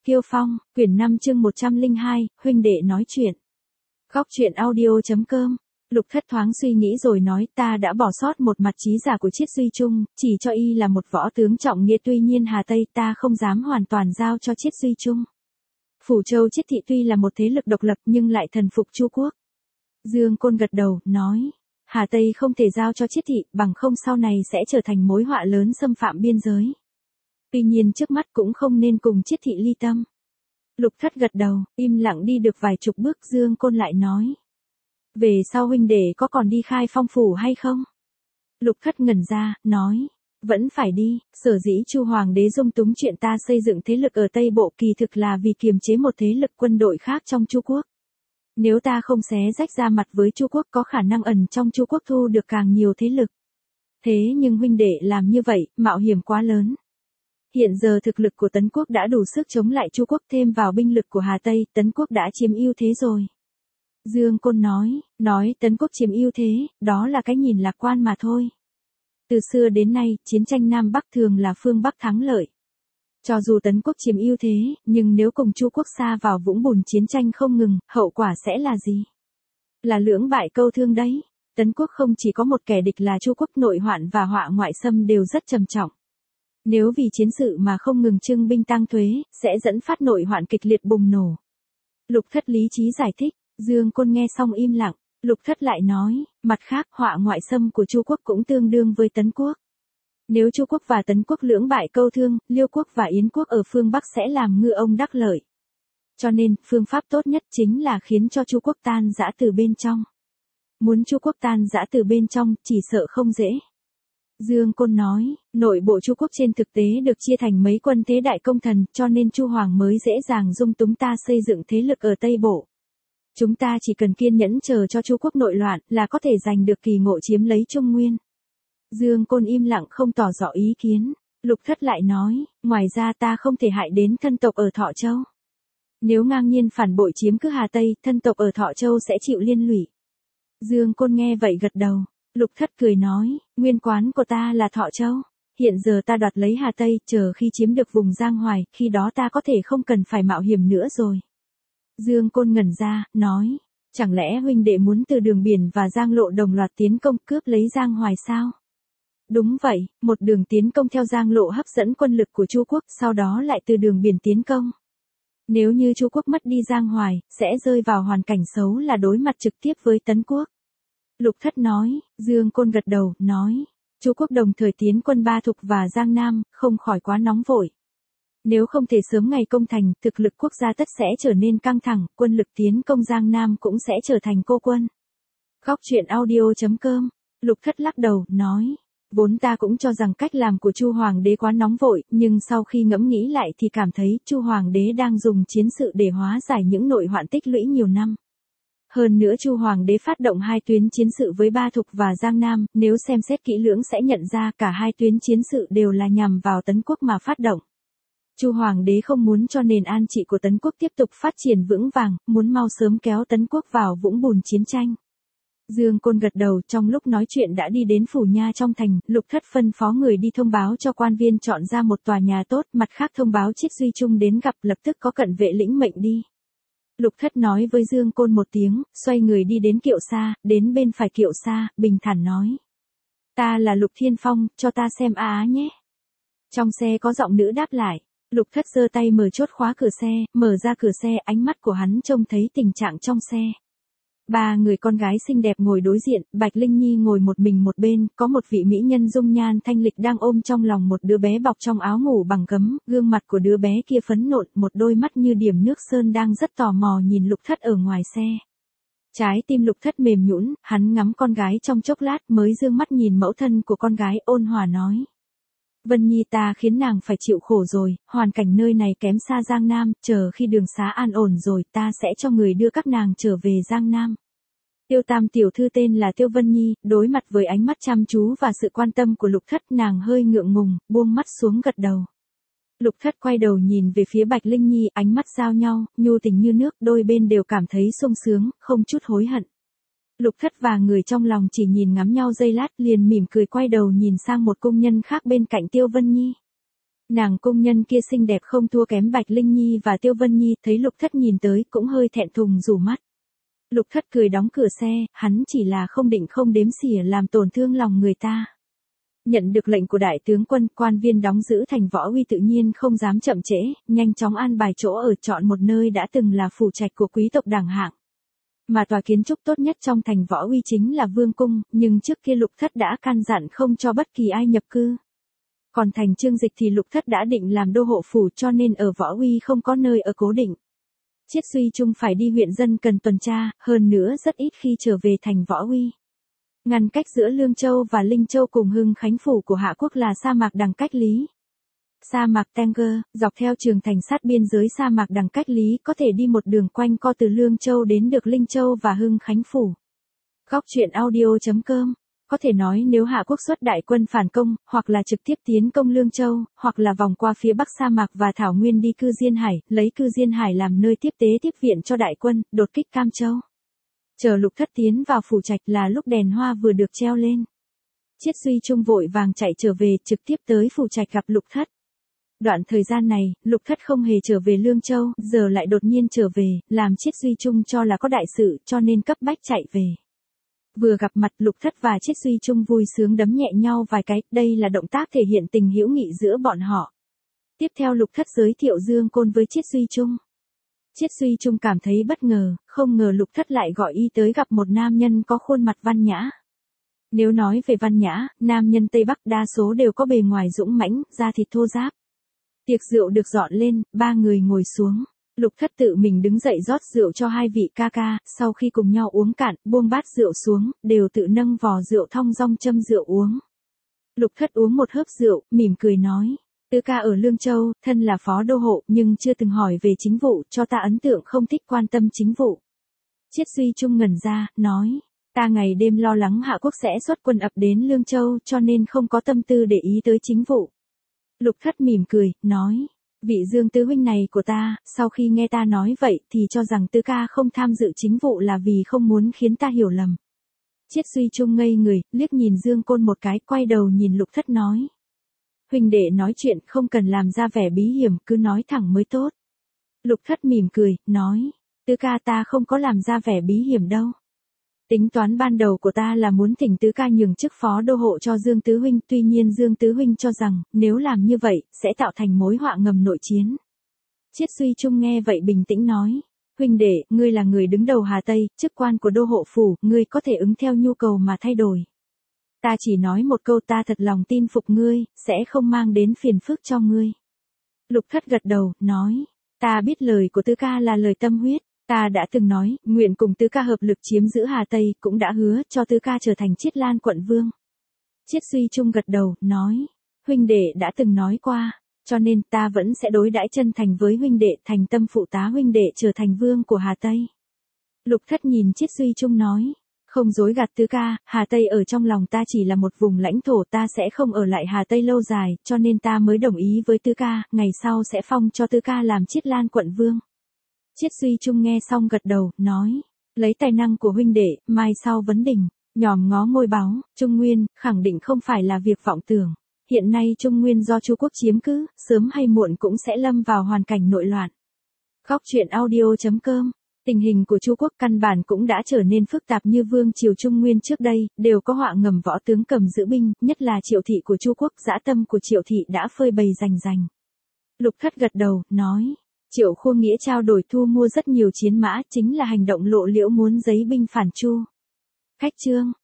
Kiêu Phong, quyển 5 chương 102, huynh đệ nói chuyện. Góc truyện audio.com. Lục Thất thoáng suy nghĩ rồi nói, ta đã bỏ sót một mặt trí giả của Chiết Duy Trung, chỉ cho y là một võ tướng trọng nghĩa, tuy nhiên Hà Tây ta không dám hoàn toàn giao cho Chiết Duy Trung. Phủ Châu Chiết thị tuy là một thế lực độc lập nhưng lại thần phục Chu quốc. Dương Côn gật đầu, nói, Hà Tây không thể giao cho Chiết thị, bằng không sau này sẽ trở thành mối họa lớn xâm phạm biên giới. Tuy nhiên trước mắt cũng không nên cùng Chiết thị ly tâm. Lục Thất gật đầu, im lặng đi được vài chục bước. Dương Côn lại nói, về sau huynh đệ có còn đi Khai Phong phủ hay không? Lục Thất ngẩn ra, nói, vẫn phải đi, sở dĩ Chu hoàng đế dung túng chuyện ta xây dựng thế lực ở Tây Bộ kỳ thực là vì kiềm chế một thế lực quân đội khác trong Chu quốc. Nếu ta không xé rách ra mặt với Chu quốc có khả năng ẩn trong Chu quốc thu được càng nhiều thế lực. Thế nhưng huynh đệ làm như vậy, mạo hiểm quá lớn. Hiện giờ thực lực của Tấn quốc đã đủ sức chống lại Chu quốc, thêm vào binh lực của Hà Tây, Tấn quốc đã chiếm ưu thế rồi. Dương Côn nói Tấn quốc chiếm ưu thế, đó là cái nhìn lạc quan mà thôi. Từ xưa đến nay, chiến tranh Nam Bắc thường là phương Bắc thắng lợi. Cho dù Tấn quốc chiếm ưu thế, nhưng nếu cùng Chu quốc sa vào vũng bùn chiến tranh không ngừng, hậu quả sẽ là gì? Là lưỡng bại câu thương đấy. Tấn quốc không chỉ có một kẻ địch là Chu quốc, nội hoạn và họa ngoại xâm đều rất trầm trọng. Nếu vì chiến sự mà không ngừng trưng binh tăng thuế, sẽ dẫn phát nội hoạn kịch liệt bùng nổ. Lục Thất lý trí giải thích, Dương Côn nghe xong im lặng. Lục Thất lại nói, mặt khác họa ngoại xâm của Chu quốc cũng tương đương với Tấn quốc. Nếu Chu quốc và Tấn quốc lưỡng bại câu thương, Liêu quốc và Yến quốc ở phương Bắc sẽ làm ngư ông đắc lợi. Cho nên, phương pháp tốt nhất chính là khiến cho Chu quốc tan rã từ bên trong. Muốn Chu quốc tan rã từ bên trong, chỉ sợ không dễ. Dương Côn nói, nội bộ Chu quốc trên thực tế được chia thành mấy quân thế đại công thần, cho nên Chu hoàng mới dễ dàng dung túng ta xây dựng thế lực ở Tây Bộ. Chúng ta chỉ cần kiên nhẫn chờ cho Chu quốc nội loạn là có thể giành được kỳ ngộ chiếm lấy Trung Nguyên. Dương Côn im lặng không tỏ rõ ý kiến. Lục Thất lại nói, ngoài ra ta không thể hại đến thân tộc ở Thọ Châu. Nếu ngang nhiên phản bội chiếm cứ Hà Tây, thân tộc ở Thọ Châu sẽ chịu liên lụy. Dương Côn nghe vậy gật đầu. Lục Thất cười nói, nguyên quán của ta là Thọ Châu. Hiện giờ ta đoạt lấy Hà Tây, chờ khi chiếm được vùng Giang Hoài, khi đó ta có thể không cần phải mạo hiểm nữa rồi. Dương Côn ngẩn ra, nói, chẳng lẽ huynh đệ muốn từ đường biển và Giang Lộ đồng loạt tiến công cướp lấy Giang Hoài sao? Đúng vậy, một đường tiến công theo Giang Lộ hấp dẫn quân lực của Chu quốc, sau đó lại từ đường biển tiến công. Nếu như Chu quốc mất đi Giang Hoài, sẽ rơi vào hoàn cảnh xấu là đối mặt trực tiếp với Tấn quốc. Lục Thất nói, Dương Côn gật đầu, nói, Chu quốc đồng thời tiến quân Ba Thục và Giang Nam, không khỏi quá nóng vội. Nếu không thể sớm ngày công thành, thực lực quốc gia tất sẽ trở nên căng thẳng, quân lực tiến công Giang Nam cũng sẽ trở thành cô quân. Góc truyện audio.com. Lục Thất lắc đầu, nói, vốn ta cũng cho rằng cách làm của Chu hoàng đế quá nóng vội, nhưng sau khi ngẫm nghĩ lại thì cảm thấy Chu hoàng đế đang dùng chiến sự để hóa giải những nội hoạn tích lũy nhiều năm. Hơn nữa Chu hoàng đế phát động hai tuyến chiến sự với Ba Thục và Giang Nam, nếu xem xét kỹ lưỡng sẽ nhận ra cả hai tuyến chiến sự đều là nhằm vào Tấn quốc mà phát động. Chu hoàng đế không muốn cho nền an trị của Tấn quốc tiếp tục phát triển vững vàng, muốn mau sớm kéo Tấn quốc vào vũng bùn chiến tranh. Dương Côn gật đầu, trong lúc nói chuyện đã đi đến phủ nha trong thành. Lục Thất phân phó người đi thông báo cho quan viên chọn ra một tòa nhà tốt, mặt khác thông báo Chiết Duy Trung đến gặp, lập tức có cận vệ lĩnh mệnh đi. Lục Thất nói với Dương Côn một tiếng, xoay người đi đến kiệu xa, đến bên phải kiệu xa, bình thản nói, ta là Lục Thiên Phong, cho ta xem á nhé. Trong xe có giọng nữ đáp lại. Lục Thất giơ tay mở chốt khóa cửa xe, mở ra cửa xe, ánh mắt của hắn trông thấy tình trạng trong xe. Ba người con gái xinh đẹp ngồi đối diện, Bạch Linh Nhi ngồi một mình một bên, có một vị mỹ nhân dung nhan thanh lịch đang ôm trong lòng một đứa bé bọc trong áo ngủ bằng gấm, gương mặt của đứa bé kia phấn nộn, một đôi mắt như điểm nước sơn đang rất tò mò nhìn Lục Thất ở ngoài xe. Trái tim Lục Thất mềm nhũn, hắn ngắm con gái trong chốc lát mới dương mắt nhìn mẫu thân của con gái, ôn hòa nói. Vân Nhi, ta khiến nàng phải chịu khổ rồi, hoàn cảnh nơi này kém xa Giang Nam, chờ khi đường xá an ổn rồi ta sẽ cho người đưa các nàng trở về Giang Nam. Tiêu Tam tiểu thư tên là Tiêu Vân Nhi, đối mặt với ánh mắt chăm chú và sự quan tâm của Lục Thất, nàng hơi ngượng ngùng, buông mắt xuống gật đầu. Lục Thất quay đầu nhìn về phía Bạch Linh Nhi, ánh mắt giao nhau, nhu tình như nước, đôi bên đều cảm thấy sung sướng, không chút hối hận. Lục Thất và người trong lòng chỉ nhìn ngắm nhau giây lát, liền mỉm cười quay đầu nhìn sang một cung nhân khác bên cạnh Tiêu Vân Nhi. Nàng công nhân kia xinh đẹp không thua kém Bạch Linh Nhi và Tiêu Vân Nhi, thấy Lục Thất nhìn tới cũng hơi thẹn thùng rủ mắt. Lục Thất cười đóng cửa xe, hắn chỉ là không định không đếm xỉa làm tổn thương lòng người ta. Nhận được lệnh của đại tướng quân, quan viên đóng giữ thành Võ Uy tự nhiên không dám chậm trễ, nhanh chóng an bài chỗ ở, chọn một nơi đã từng là phủ trạch của quý tộc đẳng hạng. Mà tòa kiến trúc tốt nhất trong thành Võ Uy chính là Vương cung, nhưng trước kia Lục Thất đã căn dặn không cho bất kỳ ai nhập cư. Còn thành Trương Dịch thì Lục Thất đã định làm đô hộ phủ, cho nên ở Võ Uy không có nơi ở cố định. Chiết Duy Trung phải đi huyện dân cần tuần tra, hơn nữa rất ít khi trở về thành Võ Uy. Ngăn cách giữa Lương Châu và Linh Châu cùng Hưng Khánh phủ của Hạ Quốc là sa mạc Đằng Cách Lý. Sa mạc Tenger, dọc theo trường thành sát biên giới sa mạc Đằng Cách Lý có thể đi một đường quanh co từ Lương Châu đến được Linh Châu và Hưng Khánh phủ. Góc truyện audio.com. Có thể nói nếu Hạ Quốc xuất đại quân phản công, hoặc là trực tiếp tiến công Lương Châu, hoặc là vòng qua phía bắc sa mạc và thảo nguyên đi Cư Diên Hải, lấy Cư Diên Hải làm nơi tiếp tế tiếp viện cho đại quân, đột kích Cam Châu. Chờ Lục Thất tiến vào phủ trạch là lúc đèn hoa vừa được treo lên. Chiết Duy Trung vội vàng chạy trở về, trực tiếp tới phủ trạch gặp Lục Thất. Đoạn thời gian này, Lục Thất không hề trở về Lương Châu, giờ lại đột nhiên trở về, làm Chiết Duy Trung cho là có đại sự, cho nên cấp bách chạy về. Vừa gặp mặt, Lục Thất và Chiết Duy Trung vui sướng đấm nhẹ nhau vài cái, đây là động tác thể hiện tình hữu nghị giữa bọn họ. Tiếp theo Lục Thất giới thiệu Dương Côn với Chiết Duy Trung. Chiết Duy Trung cảm thấy bất ngờ, không ngờ Lục Thất lại gọi y tới gặp một nam nhân có khuôn mặt văn nhã. Nếu nói về văn nhã, nam nhân Tây Bắc đa số đều có bề ngoài dũng mãnh, da thịt thô ráp. Tiệc rượu được dọn lên, ba người ngồi xuống. Lục Thất tự mình đứng dậy rót rượu cho hai vị ca ca, sau khi cùng nhau uống cạn, buông bát rượu xuống, đều tự nâng vò rượu thong dong châm rượu uống. Lục Thất uống một hớp rượu, mỉm cười nói. Tứ ca ở Lương Châu, thân là phó đô hộ, nhưng chưa từng hỏi về chính vụ, cho ta ấn tượng không thích quan tâm chính vụ. Chiết Duy Trung ngẩn ra, nói. Ta ngày đêm lo lắng Hạ Quốc sẽ xuất quân ập đến Lương Châu, cho nên không có tâm tư để ý tới chính vụ. Lục Thất mỉm cười, nói. Vị Dương tứ huynh này của ta, sau khi nghe ta nói vậy thì cho rằng tứ ca không tham dự chính vụ là vì không muốn khiến ta hiểu lầm. Chiết Duy Trung ngây người, liếc nhìn Dương Côn một cái, quay đầu nhìn Lục Thất nói. Huynh đệ nói chuyện không cần làm ra vẻ bí hiểm, cứ nói thẳng mới tốt. Lục Thất mỉm cười, nói. Tứ ca ta không có làm ra vẻ bí hiểm đâu. Tính toán ban đầu của ta là muốn thỉnh tứ ca nhường chức phó đô hộ cho Dương Tứ huynh, tuy nhiên Dương Tứ huynh cho rằng, nếu làm như vậy, sẽ tạo thành mối họa ngầm nội chiến. Chiết Duy Trung nghe vậy bình tĩnh nói, huynh đệ, ngươi là người đứng đầu Hà Tây, chức quan của đô hộ phủ, ngươi có thể ứng theo nhu cầu mà thay đổi. Ta chỉ nói một câu, ta thật lòng tin phục ngươi, sẽ không mang đến phiền phức cho ngươi. Lục Thất gật đầu, nói, ta biết lời của tứ ca là lời tâm huyết. Ta đã từng nói, nguyện cùng tứ ca hợp lực chiếm giữ Hà Tây, cũng đã hứa cho tứ ca trở thành Chiết Lan quận vương. Chiết Duy Trung gật đầu, nói, huynh đệ đã từng nói qua, cho nên ta vẫn sẽ đối đãi chân thành với huynh đệ, thành tâm phụ tá huynh đệ trở thành vương của Hà Tây. Lục Thất nhìn Chiết Duy Trung nói, không dối gạt tứ ca, Hà Tây ở trong lòng ta chỉ là một vùng lãnh thổ, ta sẽ không ở lại Hà Tây lâu dài, cho nên ta mới đồng ý với tứ ca, ngày sau sẽ phong cho tứ ca làm Chiết Lan quận vương. Chiết Duy Trung nghe xong gật đầu, nói, lấy tài năng của huynh đệ, mai sau vấn đỉnh, nhòm ngó ngôi báu, Trung Nguyên, khẳng định không phải là việc vọng tưởng. Hiện nay Trung Nguyên do Chu quốc chiếm cứ, sớm hay muộn cũng sẽ lâm vào hoàn cảnh nội loạn. Góc truyện audio.com. Tình hình của Chu quốc căn bản cũng đã trở nên phức tạp, như vương triều Trung Nguyên trước đây, đều có họa ngầm võ tướng cầm giữ binh, nhất là Triệu thị của Chu quốc, dã tâm của Triệu thị đã phơi bày rành rành. Lục Thất gật đầu, nói. Triệu Khuông Nghĩa trao đổi thu mua rất nhiều chiến mã, chính là hành động lộ liễu muốn giấy binh phản Chu. Khách chương.